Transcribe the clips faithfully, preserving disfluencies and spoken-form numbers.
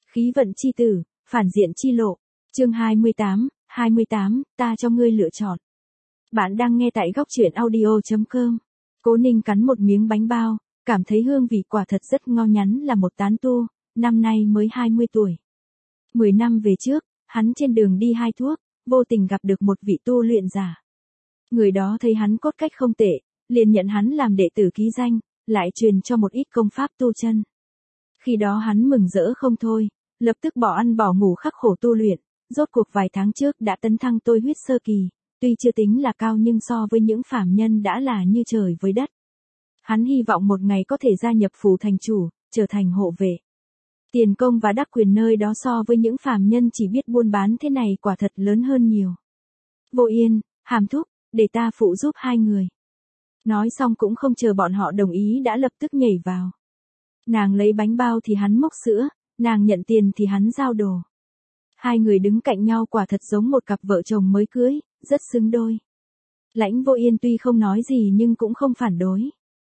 Khí vận chi tử, phản diện chi lộ. Chương hai mươi tám, hai mươi tám, ta cho ngươi lựa chọn. Bạn đang nghe tại góc truyện audio chấm com. Cố Ninh cắn một miếng bánh bao, cảm thấy hương vị quả thật rất ngon, nhắn là một tán tu, năm nay mới hai mươi tuổi. Mười năm về trước, hắn trên đường đi hai thuốc, vô tình gặp được một vị tu luyện giả. Người đó thấy hắn cốt cách không tệ, liền nhận hắn làm đệ tử ký danh, lại truyền cho một ít công pháp tu chân. Khi đó hắn mừng rỡ không thôi, lập tức bỏ ăn bỏ ngủ khắc khổ tu luyện, rốt cuộc vài tháng trước đã tấn thăng tôi huyết sơ kỳ, tuy chưa tính là cao nhưng so với những phàm nhân đã là như trời với đất. Hắn hy vọng một ngày có thể gia nhập phủ thành chủ, trở thành hộ vệ. Tiền công và đắc quyền nơi đó so với những phàm nhân chỉ biết buôn bán thế này quả thật lớn hơn nhiều. Vô Yên, Hàm Thúc, để ta phụ giúp hai người. Nói xong cũng không chờ bọn họ đồng ý đã lập tức nhảy vào. Nàng lấy bánh bao thì hắn mốc sữa, nàng nhận tiền thì hắn giao đồ. Hai người đứng cạnh nhau quả thật giống một cặp vợ chồng mới cưới, rất xứng đôi. Lãnh Vô Yên tuy không nói gì nhưng cũng không phản đối.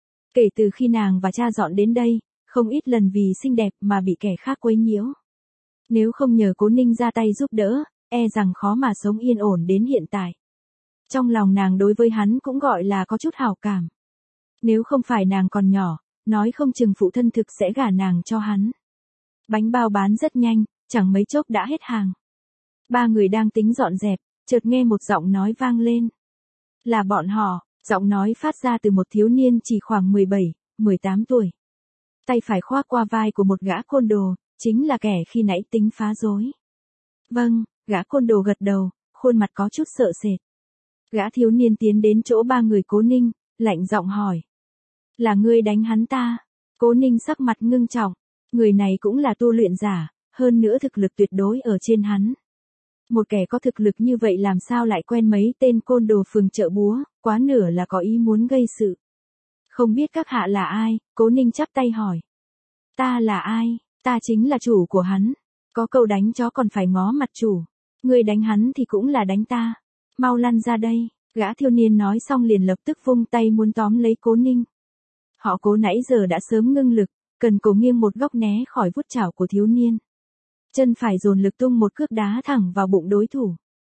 Kể từ khi nàng và cha dọn đến đây, không ít lần vì xinh đẹp mà bị kẻ khác quấy nhiễu. Nếu không nhờ Cố Ninh ra tay giúp đỡ, e rằng khó mà sống yên ổn đến hiện tại. Trong lòng nàng đối với hắn cũng gọi là có chút hảo cảm. Nếu không phải nàng còn nhỏ, nói không chừng phụ thân thực sẽ gả nàng cho hắn. Bánh bao bán rất nhanh, chẳng mấy chốc đã hết hàng. Ba người đang tính dọn dẹp, chợt nghe một giọng nói vang lên. Là bọn họ, giọng nói phát ra từ một thiếu niên chỉ khoảng mười bảy, mười tám tuổi. Tay phải khoác qua vai của một gã côn đồ, chính là kẻ khi nãy tính phá rối. Vâng, gã côn đồ gật đầu, khuôn mặt có chút sợ sệt. Gã thiếu niên tiến đến chỗ ba người Cố Ninh, lạnh giọng hỏi. Là ngươi đánh hắn ta? Cố Ninh sắc mặt ngưng trọng, người này cũng là tu luyện giả, hơn nữa thực lực tuyệt đối ở trên hắn. Một kẻ có thực lực như vậy làm sao lại quen mấy tên côn đồ phường chợ búa, quá nửa là có ý muốn gây sự. Không biết các hạ là ai? Cố Ninh chắp tay hỏi. Ta là ai? Ta chính là chủ của hắn. Có câu đánh chó còn phải ngó mặt chủ. Ngươi đánh hắn thì cũng là đánh ta. Mau lăn ra đây. Gã thiếu niên nói xong liền lập tức vung tay muốn tóm lấy Cố Ninh. Họ Cố nãy giờ đã sớm ngưng lực, cần cổ nghiêng một góc né khỏi vuốt chảo của thiếu niên. Chân phải dồn lực tung một cước đá thẳng vào bụng đối thủ.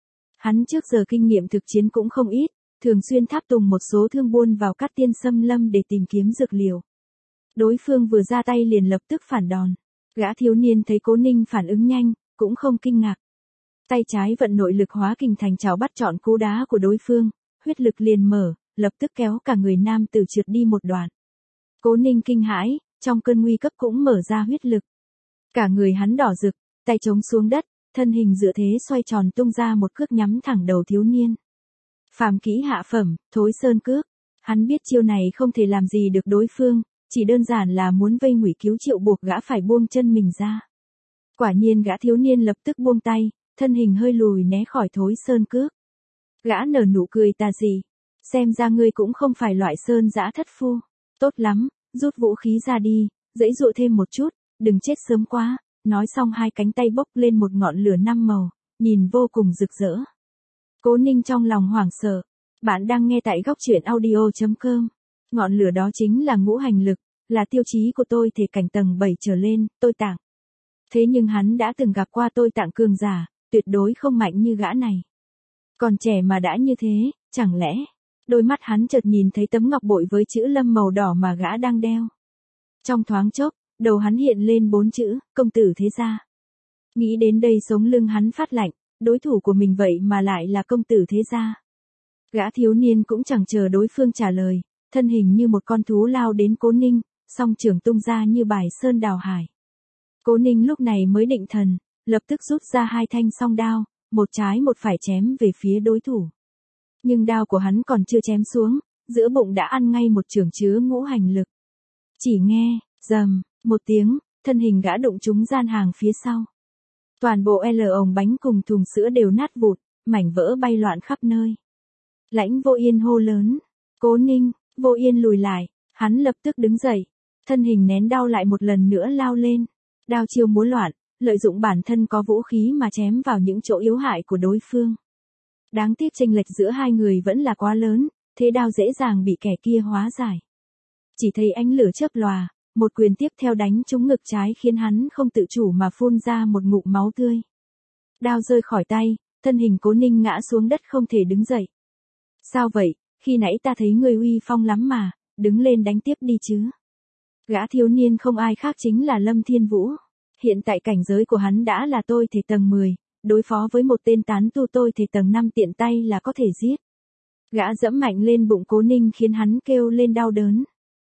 Hắn trước giờ kinh nghiệm thực chiến cũng không ít, thường xuyên tháp tùng một số thương buôn vào Cát Tiên Xâm Lâm để tìm kiếm dược liệu. Đối phương vừa ra tay liền lập tức phản đòn. Gã thiếu niên thấy Cố Ninh phản ứng nhanh, cũng không kinh ngạc. Tay trái vận nội lực hóa kình thành chảo bắt trọn cú đá của đối phương, huyết lực liền mở, lập tức kéo cả người nam tử trượt đi một đoạn. Cố Ninh kinh hãi, trong cơn nguy cấp cũng mở ra huyết lực. Cả người hắn đỏ rực, tay chống xuống đất, thân hình dựa thế xoay tròn tung ra một cước nhắm thẳng đầu thiếu niên. Phàm kỹ hạ phẩm, thối sơn cước. Hắn biết chiêu này không thể làm gì được đối phương, chỉ đơn giản là muốn vây ngụy cứu Triệu buộc gã phải buông chân mình ra. Quả nhiên gã thiếu niên lập tức buông tay, thân hình hơi lùi né khỏi thối sơn cước. Gã nở nụ cười tà dị. Xem ra ngươi cũng không phải loại sơn dã thất phu. Tốt lắm, rút vũ khí ra đi, dãy dụa thêm một chút, đừng chết sớm quá. Nói xong hai cánh tay bốc lên một ngọn lửa năm màu, nhìn vô cùng rực rỡ. Cố Ninh trong lòng hoảng sợ. Bạn đang nghe tại góc truyện audio chấm com. Ngọn lửa đó chính là ngũ hành lực, là tiêu chí của tôi thể cảnh tầng bảy trở lên, tôi tạng. Thế nhưng hắn đã từng gặp qua tôi tạng cường giả, tuyệt đối không mạnh như gã này. Còn trẻ mà đã như thế, chẳng lẽ... Đôi mắt hắn chợt nhìn thấy tấm ngọc bội với chữ Lâm màu đỏ mà gã đang đeo. Trong thoáng chốc, đầu hắn hiện lên bốn chữ, công tử thế gia. Nghĩ đến đây sống lưng hắn phát lạnh, đối thủ của mình vậy mà lại là công tử thế gia. Gã thiếu niên cũng chẳng chờ đối phương trả lời, thân hình như một con thú lao đến Cố Ninh, song trường tung ra như bài sơn đào hải. Cố Ninh lúc này mới định thần, lập tức rút ra hai thanh song đao, một trái một phải chém về phía đối thủ. Nhưng đao của hắn còn chưa chém xuống, giữa bụng đã ăn ngay một chưởng chứa ngũ hành lực. Chỉ nghe, rầm, một tiếng, thân hình gã đụng trúng gian hàng phía sau. Toàn bộ L ống bánh cùng thùng sữa đều nát vụt, mảnh vỡ bay loạn khắp nơi. Lãnh Vô Yên hô lớn, Cố Ninh. Vô Yên lùi lại, hắn lập tức đứng dậy, thân hình nén đau lại một lần nữa lao lên. Đao chiêu múa loạn, lợi dụng bản thân có vũ khí mà chém vào những chỗ yếu hại của đối phương. Đáng tiếc chênh lệch giữa hai người vẫn là quá lớn, thế đao dễ dàng bị kẻ kia hóa giải. Chỉ thấy ánh lửa chớp lòa, một quyền tiếp theo đánh trúng ngực trái khiến hắn không tự chủ mà phun ra một ngụm máu tươi. Đao rơi khỏi tay, thân hình Cố Ninh ngã xuống đất không thể đứng dậy. Sao vậy, khi nãy ta thấy ngươi uy phong lắm mà, đứng lên đánh tiếp đi chứ. Gã thiếu niên không ai khác chính là Lâm Thiên Vũ. Hiện tại cảnh giới của hắn đã là tôi thể tầng mười, đối phó với một tên tán tu tôi thể tầng năm tiện tay là có thể giết. Gã dẫm mạnh lên bụng Cố Ninh khiến hắn kêu lên đau đớn.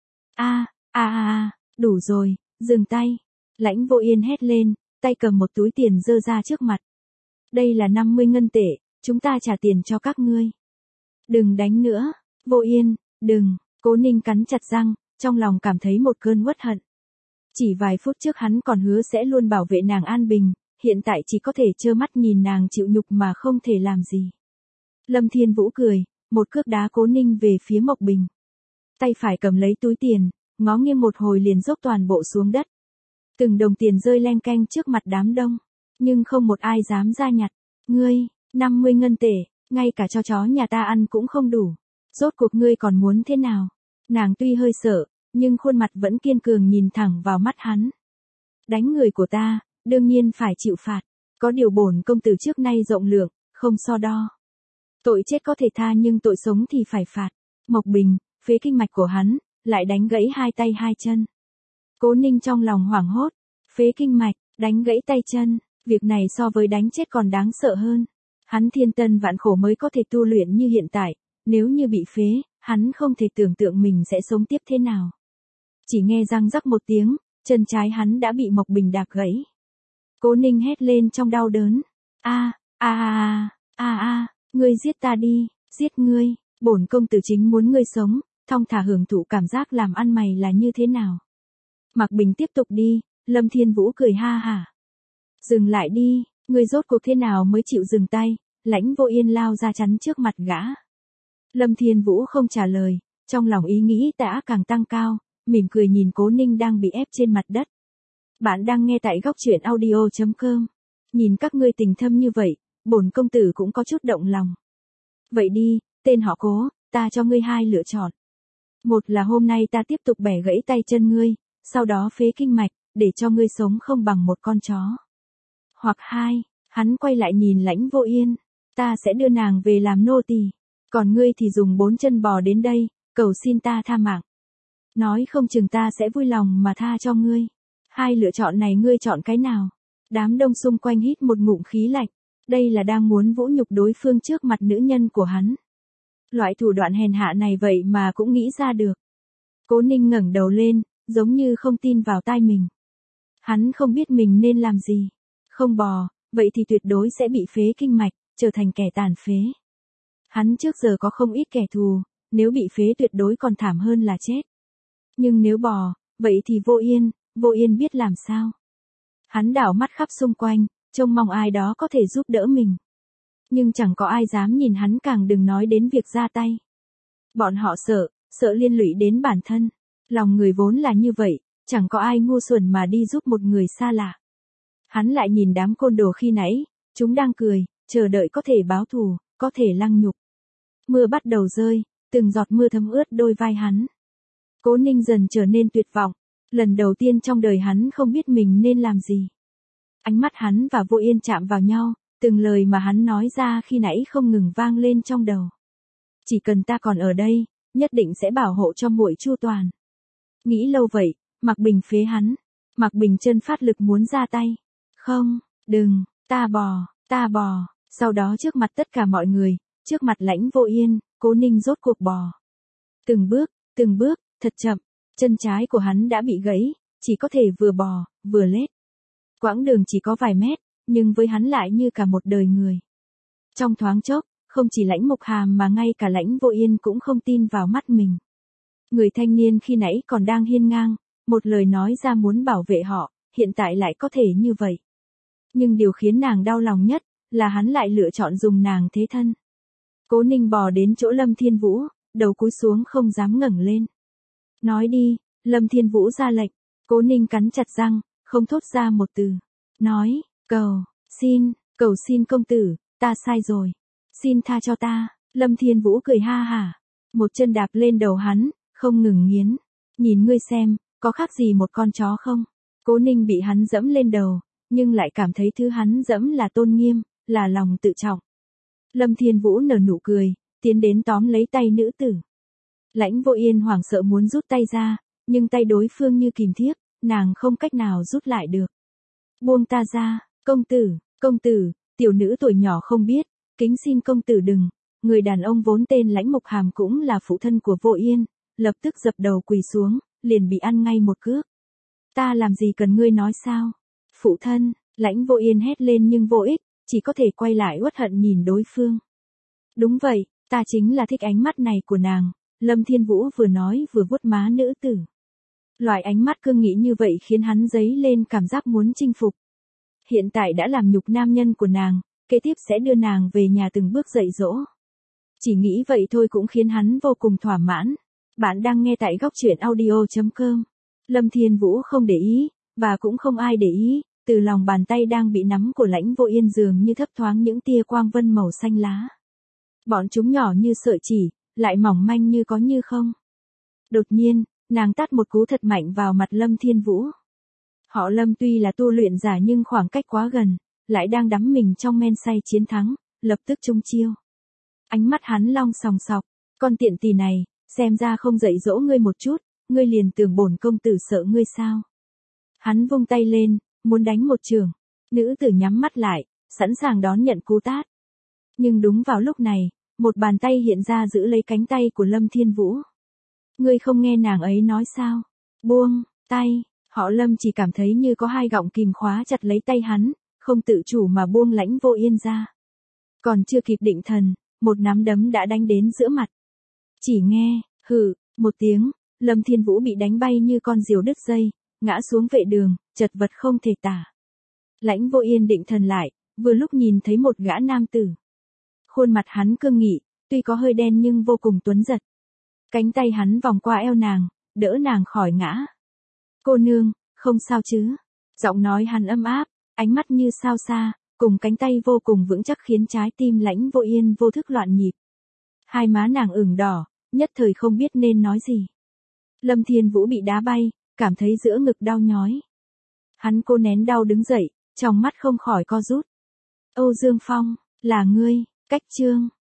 A, a a a, đủ rồi, dừng tay. Lãnh Vô Yên hét lên, tay cầm một túi tiền giơ ra trước mặt. Đây là năm mươi ngân tệ, chúng ta trả tiền cho các ngươi. Đừng đánh nữa, Vô Yên, đừng. Cố Ninh cắn chặt răng, trong lòng cảm thấy một cơn uất hận. Chỉ vài phút trước hắn còn hứa sẽ luôn bảo vệ nàng an bình, hiện tại chỉ có thể trơ mắt nhìn nàng chịu nhục mà không thể làm gì. Lâm Thiên Vũ cười, một cước đá Cố Ninh về phía Mộc Bình. Tay phải cầm lấy túi tiền, ngó nghiêng một hồi liền dốc toàn bộ xuống đất. Từng đồng tiền rơi leng keng trước mặt đám đông, nhưng không một ai dám ra nhặt. Ngươi, năm mươi ngân tệ, ngay cả cho chó nhà ta ăn cũng không đủ. Rốt cuộc ngươi còn muốn thế nào? Nàng tuy hơi sợ, nhưng khuôn mặt vẫn kiên cường nhìn thẳng vào mắt hắn. Đánh người của ta, đương nhiên phải chịu phạt. Có điều bổn công tử trước nay rộng lượng, không so đo. Tội chết có thể tha nhưng tội sống thì phải phạt. Mộc Bình, phế kinh mạch của hắn, lại đánh gãy hai tay hai chân. Cố Ninh trong lòng hoảng hốt. Phế kinh mạch, đánh gãy tay chân, việc này so với đánh chết còn đáng sợ hơn. Hắn thiên tân vạn khổ mới có thể tu luyện như hiện tại, nếu như bị phế, hắn không thể tưởng tượng mình sẽ sống tiếp thế nào. Chỉ nghe răng rắc một tiếng, chân trái hắn đã bị Mộc Bình đạp gãy. Cố Ninh hét lên trong đau đớn. A, a a a a, ngươi giết ta đi, giết ngươi, bổn công tử chính muốn ngươi sống, thong thả hưởng thụ cảm giác làm ăn mày là như thế nào. Mạc Bình tiếp tục đi, Lâm Thiên Vũ cười ha hả. Dừng lại đi, ngươi rốt cuộc thế nào mới chịu dừng tay, Lãnh Vô Yên lao ra chắn trước mặt gã. Lâm Thiên Vũ không trả lời, trong lòng ý nghĩ đã càng tăng cao, mỉm cười nhìn Cố Ninh đang bị ép trên mặt đất. Bạn đang nghe tại góc truyện audio chấm com. Nhìn các ngươi tình thâm như vậy, bổn công tử cũng có chút động lòng. Vậy đi, tên họ Cố, ta cho ngươi hai lựa chọn. Một là hôm nay ta tiếp tục bẻ gãy tay chân ngươi, sau đó phế kinh mạch, để cho ngươi sống không bằng một con chó. Hoặc hai, hắn quay lại nhìn Lãnh Vô Yên, ta sẽ đưa nàng về làm nô tỳ, còn ngươi thì dùng bốn chân bò đến đây, cầu xin ta tha mạng. Nói không chừng ta sẽ vui lòng mà tha cho ngươi. Hai lựa chọn này ngươi chọn cái nào? Đám đông xung quanh hít một ngụm khí lạnh, đây là đang muốn vũ nhục đối phương trước mặt nữ nhân của hắn. Loại thủ đoạn hèn hạ này vậy mà cũng nghĩ ra được. Cố Ninh ngẩng đầu lên, giống như không tin vào tai mình. Hắn không biết mình nên làm gì. Không bò, vậy thì tuyệt đối sẽ bị phế kinh mạch, trở thành kẻ tàn phế. Hắn trước giờ có không ít kẻ thù, nếu bị phế tuyệt đối còn thảm hơn là chết. Nhưng nếu bò, vậy thì Vô Yên, Vô Yên biết làm sao. Hắn đảo mắt khắp xung quanh, trông mong ai đó có thể giúp đỡ mình. Nhưng chẳng có ai dám nhìn hắn, càng đừng nói đến việc ra tay. Bọn họ sợ, sợ liên lụy đến bản thân. Lòng người vốn là như vậy, chẳng có ai ngu xuẩn mà đi giúp một người xa lạ. Hắn lại nhìn đám côn đồ khi nãy, chúng đang cười, chờ đợi có thể báo thù, có thể lăng nhục. Mưa bắt đầu rơi, từng giọt mưa thấm ướt đôi vai hắn. Cố Ninh dần trở nên tuyệt vọng, lần đầu tiên trong đời hắn không biết mình nên làm gì. Ánh mắt hắn và Vô Yên chạm vào nhau, từng lời mà hắn nói ra khi nãy không ngừng vang lên trong đầu. Chỉ cần ta còn ở đây, nhất định sẽ bảo hộ cho muội chu toàn. Nghĩ lâu vậy, Mạc Bình phế hắn. Mạc Bình chân phát lực muốn ra tay. Không, đừng, ta bò, ta bò. Sau đó trước mặt tất cả mọi người, trước mặt Lãnh Vô Yên, Cố Ninh rốt cuộc bò. Từng bước, từng bước, thật chậm, chân trái của hắn đã bị gãy, chỉ có thể vừa bò, vừa lết. Quãng đường chỉ có vài mét, nhưng với hắn lại như cả một đời người. Trong thoáng chốc, không chỉ Lãnh Mục Hàm mà ngay cả Lãnh Vô Yên cũng không tin vào mắt mình. Người thanh niên khi nãy còn đang hiên ngang, một lời nói ra muốn bảo vệ họ, hiện tại lại có thể như vậy. Nhưng điều khiến nàng đau lòng nhất, là hắn lại lựa chọn dùng nàng thế thân. Cố Ninh bò đến chỗ Lâm Thiên Vũ, đầu cúi xuống không dám ngẩng lên. Nói đi, Lâm Thiên Vũ ra lệnh. Cố Ninh cắn chặt răng, không thốt ra một từ. Nói, cầu, xin, cầu xin công tử, ta sai rồi. Xin tha cho ta. Lâm Thiên Vũ cười ha hả. Một chân đạp lên đầu hắn, không ngừng nghiến. Nhìn ngươi xem, có khác gì một con chó không? Cố Ninh bị hắn dẫm lên đầu, nhưng lại cảm thấy thứ hắn dẫm là tôn nghiêm, là lòng tự trọng. Lâm Thiên Vũ nở nụ cười, tiến đến tóm lấy tay nữ tử. Lãnh Vô Yên hoảng sợ muốn rút tay ra, nhưng tay đối phương như kìm thiếp, nàng không cách nào rút lại được. Buông ta ra, công tử, công tử, tiểu nữ tuổi nhỏ không biết, kính xin công tử đừng. Người đàn ông vốn tên Lãnh Mục Hàm cũng là phụ thân của Vô Yên, lập tức dập đầu quỳ xuống, liền bị ăn ngay một cước. Ta làm gì cần ngươi nói sao? Phụ thân, Lãnh Vô Yên hét lên nhưng vô ích, chỉ có thể quay lại uất hận nhìn đối phương. Đúng vậy, ta chính là thích ánh mắt này của nàng, Lâm Thiên Vũ vừa nói vừa vuốt má nữ tử. Loại ánh mắt cương nghị như vậy khiến hắn dấy lên cảm giác muốn chinh phục. Hiện tại đã làm nhục nam nhân của nàng, kế tiếp sẽ đưa nàng về nhà từng bước dạy dỗ. Chỉ nghĩ vậy thôi cũng khiến hắn vô cùng thỏa mãn. Bạn đang nghe tại góc truyện audio chấm com. Lâm Thiên Vũ không để ý, và cũng không ai để ý, từ lòng bàn tay đang bị nắm của Lãnh Vô Yên dường như thấp thoáng những tia quang vân màu xanh lá. Bọn chúng nhỏ như sợi chỉ, lại mỏng manh như có như không. Đột nhiên, nàng tát một cú thật mạnh vào mặt Lâm Thiên Vũ. Họ Lâm tuy là tu luyện giả nhưng khoảng cách quá gần, lại đang đắm mình trong men say chiến thắng, lập tức trúng chiêu. Ánh mắt hắn long sòng sọc, con tiện tỳ này, xem ra không dạy dỗ ngươi một chút, ngươi liền tưởng bổn công tử sợ ngươi sao. Hắn vung tay lên, muốn đánh một trường, nữ tử nhắm mắt lại, sẵn sàng đón nhận cú tát. Nhưng đúng vào lúc này, một bàn tay hiện ra giữ lấy cánh tay của Lâm Thiên Vũ. Ngươi không nghe nàng ấy nói sao? Buông, tay, họ Lâm chỉ cảm thấy như có hai gọng kìm khóa chặt lấy tay hắn, không tự chủ mà buông Lãnh Vô Yên ra. Còn chưa kịp định thần, một nắm đấm đã đánh đến giữa mặt. Chỉ nghe, hừ, một tiếng, Lâm Thiên Vũ bị đánh bay như con diều đứt dây, ngã xuống vệ đường, chật vật không thể tả. Lãnh Vô Yên định thần lại, vừa lúc nhìn thấy một gã nam tử. Khuôn mặt hắn cương nghị, tuy có hơi đen nhưng vô cùng tuấn giật. Cánh tay hắn vòng qua eo nàng, đỡ nàng khỏi ngã. Cô nương, không sao chứ? Giọng nói hắn ấm áp, ánh mắt như sao xa, cùng cánh tay vô cùng vững chắc khiến trái tim Lãnh Vô Yên vô thức loạn nhịp. Hai má nàng ửng đỏ, nhất thời không biết nên nói gì. Lâm Thiên Vũ bị đá bay, cảm thấy giữa ngực đau nhói. Hắn cố nén đau đứng dậy, trong mắt không khỏi co rút. Âu Dương Phong, là ngươi, cách chương.